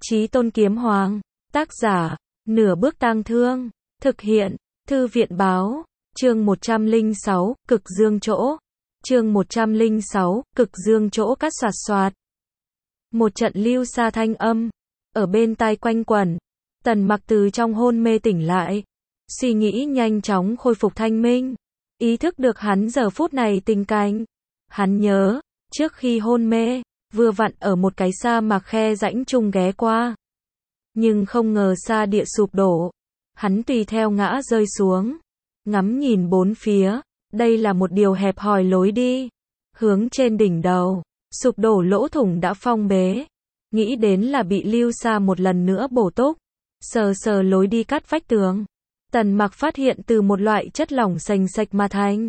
Chí Tôn Kiếm Hoàng, tác giả, Nửa Bước Tang Thương, thực hiện, Thư viện Báo, chương 106, Cực Dương Chỗ, chương 106, Cực Dương Chỗ cắt xoạt xoạt. Một trận lưu xa thanh âm, ở bên tai quanh quẩn, Tần Mặc từ trong hôn mê tỉnh lại, suy nghĩ nhanh chóng khôi phục thanh minh, ý thức được hắn giờ phút này tình cảnh. Hắn nhớ, trước khi hôn mê, vừa vặn ở một cái sa mạc khe rãnh chung ghé qua. Nhưng không ngờ sa địa sụp đổ, hắn tùy theo ngã rơi xuống, ngắm nhìn bốn phía, đây là một điều hẹp hòi lối đi, hướng trên đỉnh đầu, sụp đổ lỗ thủng đã phong bế, nghĩ đến là bị lưu sa một lần nữa bổ túc, sờ sờ lối đi cắt vách tường. Tần Mặc phát hiện từ một loại chất lỏng sành sạch mà thành,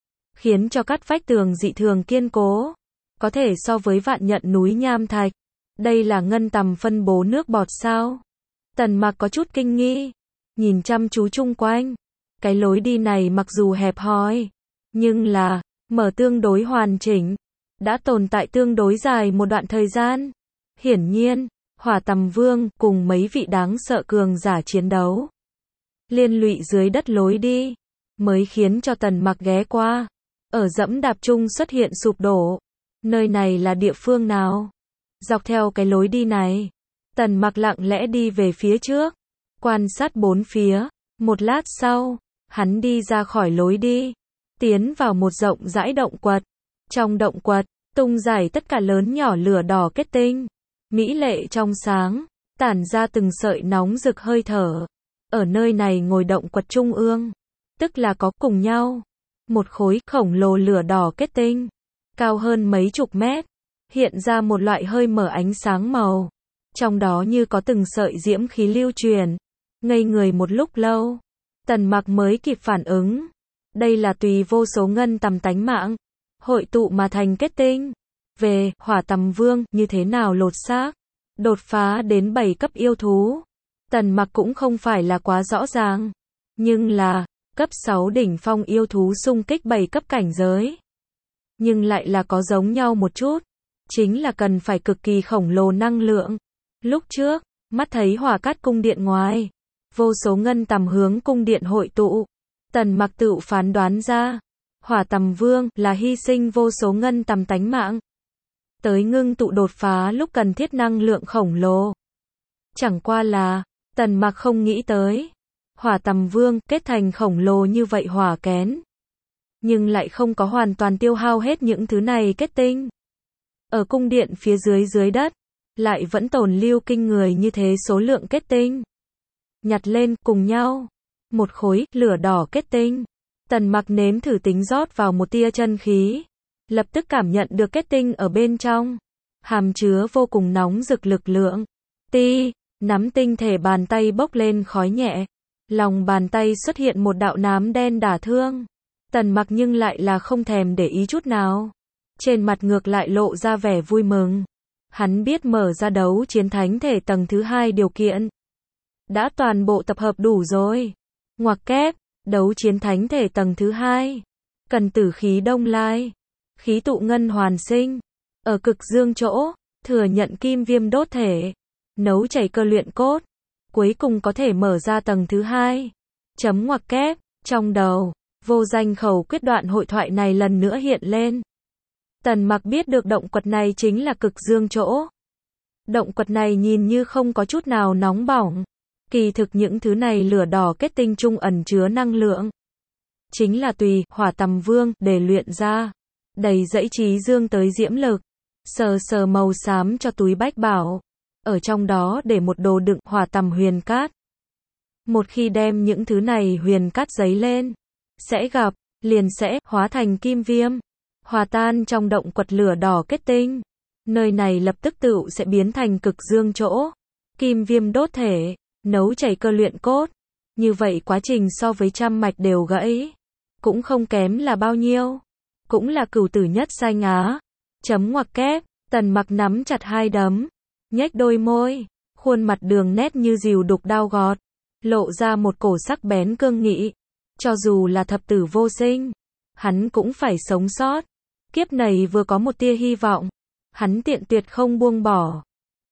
khiến cho cắt vách tường dị thường kiên cố, có thể so với vạn nhận núi nham thạch. Đây là ngân tầm phân bố nước bọt sao? Tần Mặc có chút kinh nghi, nhìn chăm chú chung quanh. Cái lối đi này mặc dù hẹp hòi, nhưng là mở tương đối hoàn chỉnh, đã tồn tại tương đối dài một đoạn thời gian. Hiển nhiên, Hỏa Tầm Vương cùng mấy vị đáng sợ cường giả chiến đấu, liên lụy dưới đất lối đi, mới khiến cho Tần Mặc ghé qua. Ở dẫm đạp chung xuất hiện sụp đổ. Nơi này là địa phương nào? Dọc theo cái lối đi này, Tần Mặc lặng lẽ đi về phía trước, quan sát bốn phía. Một lát sau, hắn đi ra khỏi lối đi, tiến vào một rộng rãi động quật. Trong động quật, tung rải tất cả lớn nhỏ lửa đỏ kết tinh, mỹ lệ trong sáng, tản ra từng sợi nóng rực hơi thở. Ở nơi này ngồi động quật trung ương, tức là có cùng nhau một khối khổng lồ lửa đỏ kết tinh, cao hơn mấy chục mét, hiện ra một loại hơi mở ánh sáng màu, trong đó như có từng sợi diễm khí lưu truyền. Ngây người một lúc lâu, Tần Mặc mới kịp phản ứng, đây là tùy vô số ngân tầm tánh mạng hội tụ mà thành kết tinh. Về Hỏa Tầm Vương như thế nào lột xác, đột phá đến 7 cấp yêu thú, Tần Mặc cũng không phải là quá rõ ràng, nhưng là cấp 6 đỉnh phong yêu thú xung kích 7 cấp cảnh giới, nhưng lại là có giống nhau một chút, chính là cần phải cực kỳ khổng lồ năng lượng. Lúc trước, mắt thấy Hỏa Cát cung điện ngoài, vô số ngân tầm hướng cung điện hội tụ, Tần Mặc tự phán đoán ra, Hỏa Tầm Vương là hy sinh vô số ngân tầm tánh mạng, tới ngưng tụ đột phá lúc cần thiết năng lượng khổng lồ. Chẳng qua là, Tần Mặc không nghĩ tới, Hỏa Tầm Vương kết thành khổng lồ như vậy hỏa kén, nhưng lại không có hoàn toàn tiêu hao hết những thứ này kết tinh. Ở cung điện phía dưới đất, lại vẫn tồn lưu kinh người như thế số lượng kết tinh. Nhặt lên cùng nhau, một khối lửa đỏ kết tinh. Tần Mặc nếm thử tính rót vào một tia chân khí, lập tức cảm nhận được kết tinh ở bên trong, hàm chứa vô cùng nóng rực lực lượng. Nắm tinh thể bàn tay bốc lên khói nhẹ, lòng bàn tay xuất hiện một đạo nám đen đả thương. Tần Mặc nhưng lại là không thèm để ý chút nào, trên mặt ngược lại lộ ra vẻ vui mừng. Hắn biết mở ra đấu chiến thánh thể tầng thứ 2 điều kiện đã toàn bộ tập hợp đủ rồi. Ngoặc kép, đấu chiến thánh thể tầng thứ 2, cần tử khí đông lai, khí tụ ngân hoàn sinh, ở cực dương chỗ, thừa nhận kim viêm đốt thể, nấu chảy cơ luyện cốt, cuối cùng có thể mở ra tầng thứ 2. Ngoặc kép, trong đầu, vô danh khẩu quyết đoạn hội thoại này lần nữa hiện lên. Tần Mặc biết được động quật này chính là cực dương chỗ. Động quật này nhìn như không có chút nào nóng bỏng, kỳ thực những thứ này lửa đỏ kết tinh trung ẩn chứa năng lượng, chính là tùy Hỏa Tầm Vương để luyện ra, đầy dẫy trí dương tới diễm lực. Sờ sờ màu xám cho túi bách bảo, ở trong đó để một đồ đựng hỏa tầm huyền cát. Một khi đem những thứ này huyền cát giấy lên, liền sẽ hóa thành kim viêm, hòa tan trong động quật lửa đỏ kết tinh. Nơi này lập tức tự sẽ biến thành cực dương chỗ, kim viêm đốt thể, nấu chảy cơ luyện cốt. Như vậy quá trình so với trăm mạch đều gãy, cũng không kém là bao nhiêu, cũng là cửu tử nhất sanh á. Ngoặc kép, Tần Mặc nắm chặt hai đấm, nhếch đôi môi, khuôn mặt đường nét như dìu đục đao gọt, lộ ra một cổ sắc bén cương nghị. Cho dù là thập tử vô sinh, hắn cũng phải sống sót. Kiếp này vừa có một tia hy vọng, hắn tiện tuyệt không buông bỏ.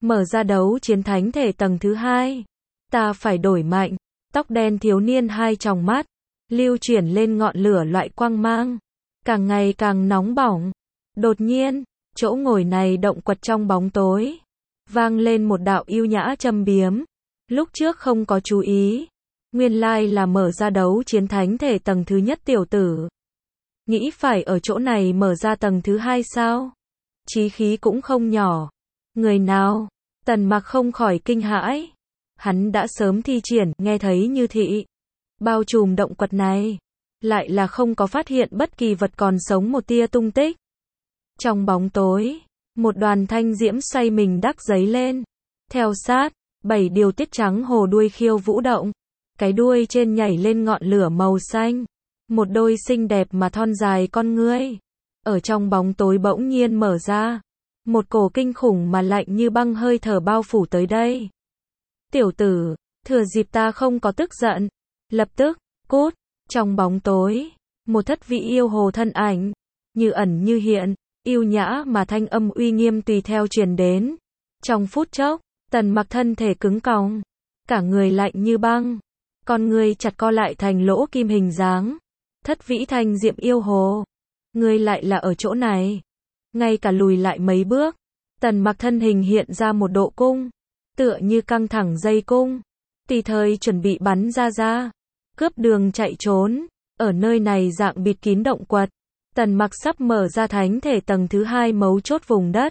mở ra đấu chiến thánh thể tầng thứ 2. Ta phải đổi mạnh. Tóc đen thiếu niên hai tròng mắt, lưu chuyển lên ngọn lửa loại quang mang, càng ngày càng nóng bỏng. Đột nhiên, chỗ ngồi này động quật trong bóng tối, vang lên một đạo yêu nhã châm biếm. Lúc trước không có chú ý, nguyên lai là mở ra đấu chiến thánh thể tầng thứ nhất tiểu tử. Nghĩ phải ở chỗ này mở ra tầng thứ 2 sao? Chí khí cũng không nhỏ. Người nào? Tần Mặc không khỏi kinh hãi. Hắn đã sớm thi triển, nghe thấy như thị. Bao trùm động quật này. Lại là không có phát hiện bất kỳ vật còn sống một tia tung tích. Trong bóng tối, một đoàn thanh diễm xoay mình đắc giấy lên. Theo sát, 7 điều tiết trắng hồ đuôi khiêu vũ động. Cái đuôi trên nhảy lên ngọn lửa màu xanh. Một đôi xinh đẹp mà thon dài con ngươi. Ở trong bóng tối bỗng nhiên mở ra. Một cổ kinh khủng mà lạnh như băng hơi thở bao phủ tới đây. Tiểu tử, thừa dịp ta không có tức giận. Lập tức, cút. Trong bóng tối, một thất vị yêu hồ thân ảnh. Như ẩn như hiện, yêu nhã mà thanh âm uy nghiêm tùy theo truyền đến. Trong phút chốc, Tần Mặc thân thể cứng còng. Cả người lạnh như băng. Con ngươi chặt co lại thành lỗ kim hình dáng. Thất vĩ thanh diệm yêu hồ. Ngươi lại là ở chỗ này. Ngay cả lùi lại mấy bước. Tần Mặc thân hình hiện ra một độ cung. Tựa như căng thẳng dây cung. Tùy thời chuẩn bị bắn ra. Cướp đường chạy trốn. Ở nơi này dạng bịt kín động quật. Tần Mặc sắp mở ra thánh thể tầng thứ 2 mấu chốt vùng đất.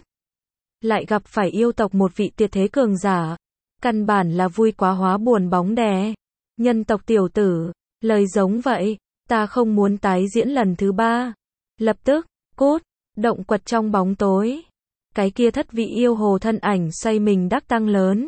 Lại gặp phải yêu tộc một vị tuyệt thế cường giả. Căn bản là vui quá hóa buồn bóng đè. Nhân tộc tiểu tử. Lời giống vậy. Ta không muốn tái diễn lần thứ 3. Lập tức, cút. Động quật trong bóng tối. Cái kia thất vị yêu hồ thân ảnh xoay mình đắc tăng lớn.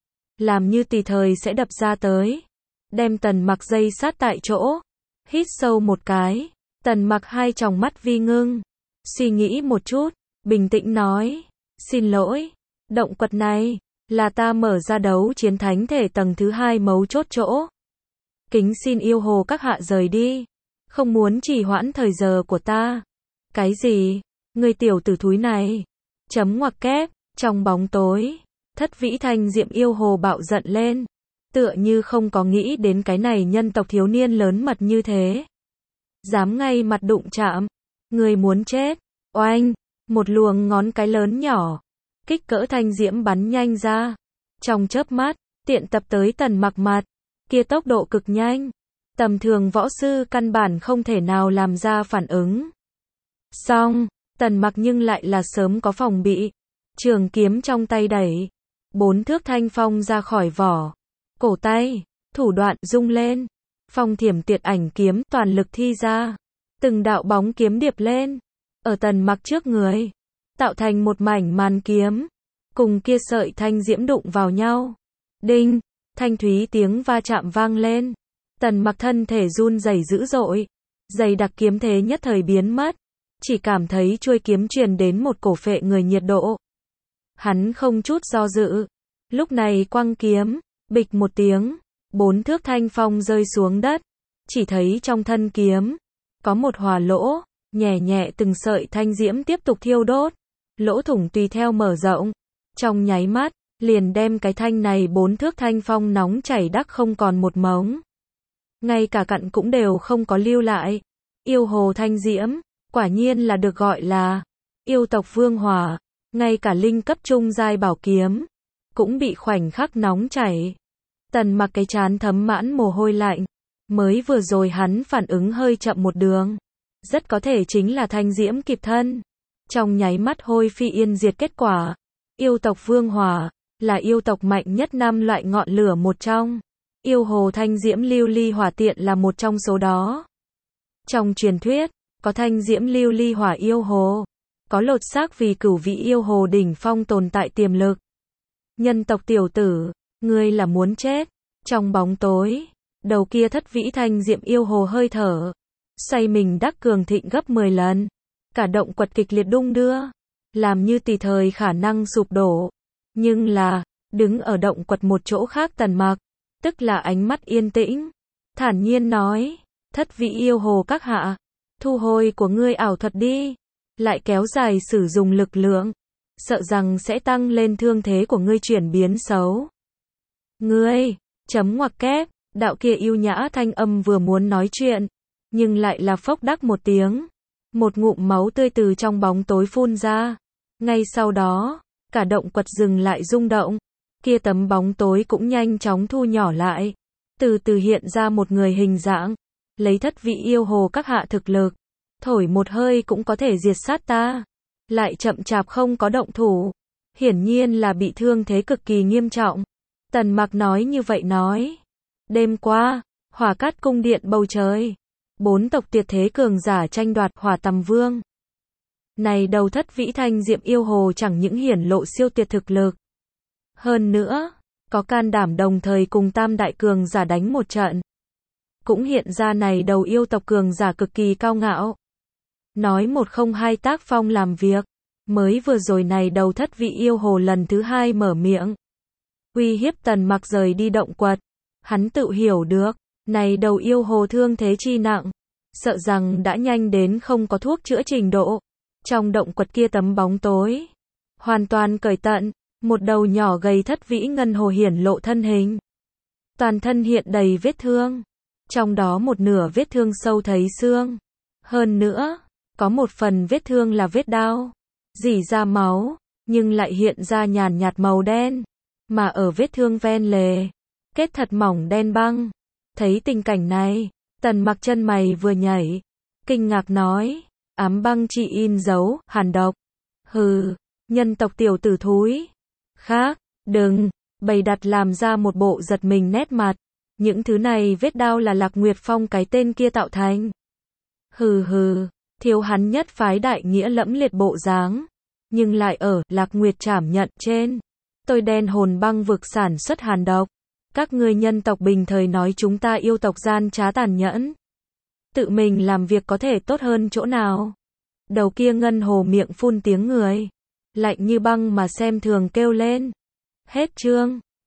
Làm như tùy thời sẽ đập ra tới. Đem Tần Mặc dây sát tại chỗ. Hít sâu một cái. Tần Mặc hai tròng mắt vi ngưng. Suy nghĩ một chút. Bình tĩnh nói. Xin lỗi. Động quật này. Là ta mở ra đấu chiến thánh thể tầng thứ 2 mấu chốt chỗ. Kính xin yêu hồ các hạ rời đi. Không muốn trì hoãn thời giờ của ta. Cái gì? Người tiểu tử thúi này. Chấm ngoặc kép. Trong bóng tối. Thất vĩ thanh diệm yêu hồ bạo giận lên. Tựa như không có nghĩ đến cái này nhân tộc thiếu niên lớn mật như thế. Dám ngay mặt đụng chạm. Người muốn chết. Oanh. Một luồng ngón cái lớn nhỏ. Kích cỡ thanh diễm bắn nhanh ra. Trong chớp mắt. Tiện tập tới Tần Mặc mặt. Kia tốc độ cực nhanh. Tầm thường võ sư căn bản không thể nào làm ra phản ứng. Xong. Tần Mặc nhưng lại là sớm có phòng bị. Trường kiếm trong tay đẩy. 4 thước thanh phong ra khỏi vỏ. Cổ tay. Thủ đoạn rung lên. Phong thiểm tuyệt ảnh kiếm toàn lực thi ra. Từng đạo bóng kiếm điệp lên. Ở Tần Mặc trước người. Tạo thành một mảnh màn kiếm. Cùng kia sợi thanh diễm đụng vào nhau. Đinh. Thanh thúy tiếng va chạm vang lên. Tần Mặc thân thể run rẩy dữ dội. Dày đặc kiếm thế nhất thời biến mất. Chỉ cảm thấy chuôi kiếm truyền đến một cổ phệ người nhiệt độ. Hắn không chút do dự. Lúc này quăng kiếm. Bịch một tiếng. 4 thước thanh phong rơi xuống đất. Chỉ thấy trong thân kiếm. Có một hỏa lỗ. Nhẹ nhẹ từng sợi thanh diễm tiếp tục thiêu đốt. Lỗ thủng tùy theo mở rộng. Trong nháy mắt. Liền đem cái thanh này 4 thước thanh phong nóng chảy đắc không còn một mống. Ngay cả cặn cũng đều không có lưu lại. Yêu hồ thanh diễm. Quả nhiên là được gọi là yêu tộc vương hỏa. Ngay cả linh cấp trung giai bảo kiếm. Cũng bị khoảnh khắc nóng chảy. Tần Mặc cái trán thấm mãn mồ hôi lạnh. Mới vừa rồi hắn phản ứng hơi chậm một đường. Rất có thể chính là thanh diễm kịp thân. Trong nháy mắt hôi phi yên diệt kết quả. Yêu tộc vương hỏa. Là yêu tộc mạnh nhất 5 loại ngọn lửa một trong. Yêu hồ thanh diễm lưu ly hỏa tiện là một trong số đó. Trong truyền thuyết, có thanh diễm lưu ly hỏa yêu hồ. Có lột xác vì cửu vị yêu hồ đỉnh phong tồn tại tiềm lực. Nhân tộc tiểu tử, ngươi là muốn chết. Trong bóng tối, đầu kia thất vĩ thanh diễm yêu hồ hơi thở. Xoay mình đắc cường thịnh gấp 10 lần. Cả động quật kịch liệt đung đưa. Làm như tùy thời khả năng sụp đổ. Nhưng là, đứng ở động quật một chỗ khác Tần Mặc. Tức là ánh mắt yên tĩnh. Thản nhiên nói. Thất vị yêu hồ các hạ. Thu hồi của ngươi ảo thuật đi. Lại kéo dài sử dụng lực lượng. sợ rằng sẽ tăng lên thương thế của ngươi chuyển biến xấu. Ngươi, chấm ngoặc kép, đạo kia yêu nhã thanh âm vừa muốn nói chuyện, nhưng lại là phốc đắc một tiếng. Một ngụm máu tươi từ trong bóng tối phun ra. Ngay sau đó, cả động quật dừng lại rung động. Kia tấm bóng tối cũng nhanh chóng thu nhỏ lại. Từ từ hiện ra một người hình dạng. Lấy thất vị yêu hồ các hạ thực lực. Thổi một hơi cũng có thể diệt sát ta. Lại chậm chạp không có động thủ. Hiển nhiên là bị thương thế cực kỳ nghiêm trọng. Tần Mặc nói như vậy nói. Đêm qua, Hỏa Cát cung điện bầu trời. 4 tộc tuyệt thế cường giả tranh đoạt Hỏa Tầm Vương. Này đầu thất vĩ thanh diệm yêu hồ chẳng những hiển lộ siêu tuyệt thực lực. Hơn nữa, có can đảm đồng thời cùng tam đại cường giả đánh một trận. Cũng hiện ra này đầu yêu tộc cường giả cực kỳ cao ngạo. Nói một không hai tác phong làm việc. Mới vừa rồi này đầu thất vị yêu hồ lần thứ 2 mở miệng. Uy hiếp Tần Mặc rời đi động quật. Hắn tự hiểu được, này đầu yêu hồ thương thế chi nặng. Sợ rằng đã nhanh đến không có thuốc chữa trình độ. Trong động quật kia tấm bóng tối. Hoàn toàn cởi tận, một đầu nhỏ gầy thất vĩ ngân hồ hiển lộ thân hình. Toàn thân hiện đầy vết thương. Trong đó một nửa vết thương sâu thấy xương. Hơn nữa, có một phần vết thương là vết đao. Rỉ ra máu, nhưng lại hiện ra nhàn nhạt màu đen. Mà ở vết thương ven lề, kết thật mỏng đen băng. Thấy tình cảnh này, Tần Mặc chân mày vừa nhảy. Kinh ngạc nói, ám băng chỉ in dấu, hàn độc. Hừ, nhân tộc tiểu tử thúi. Khác, đừng, bày đặt làm ra một bộ giật mình nét mặt. Những thứ này vết đao là Lạc Nguyệt Phong cái tên kia tạo thành. Hừ hừ, thiếu hắn nhất phái đại nghĩa lẫm liệt bộ dáng. Nhưng lại ở Lạc Nguyệt Trảm Nhận trên. Tôi đen hồn băng vực sản xuất hàn độc. Các ngươi nhân tộc bình thời nói chúng ta yêu tộc gian trá tàn nhẫn. Tự mình làm việc có thể tốt hơn chỗ nào? Đầu kia ngân hồ miệng phun tiếng người. Lạnh như băng mà xem thường kêu lên. Hết chương.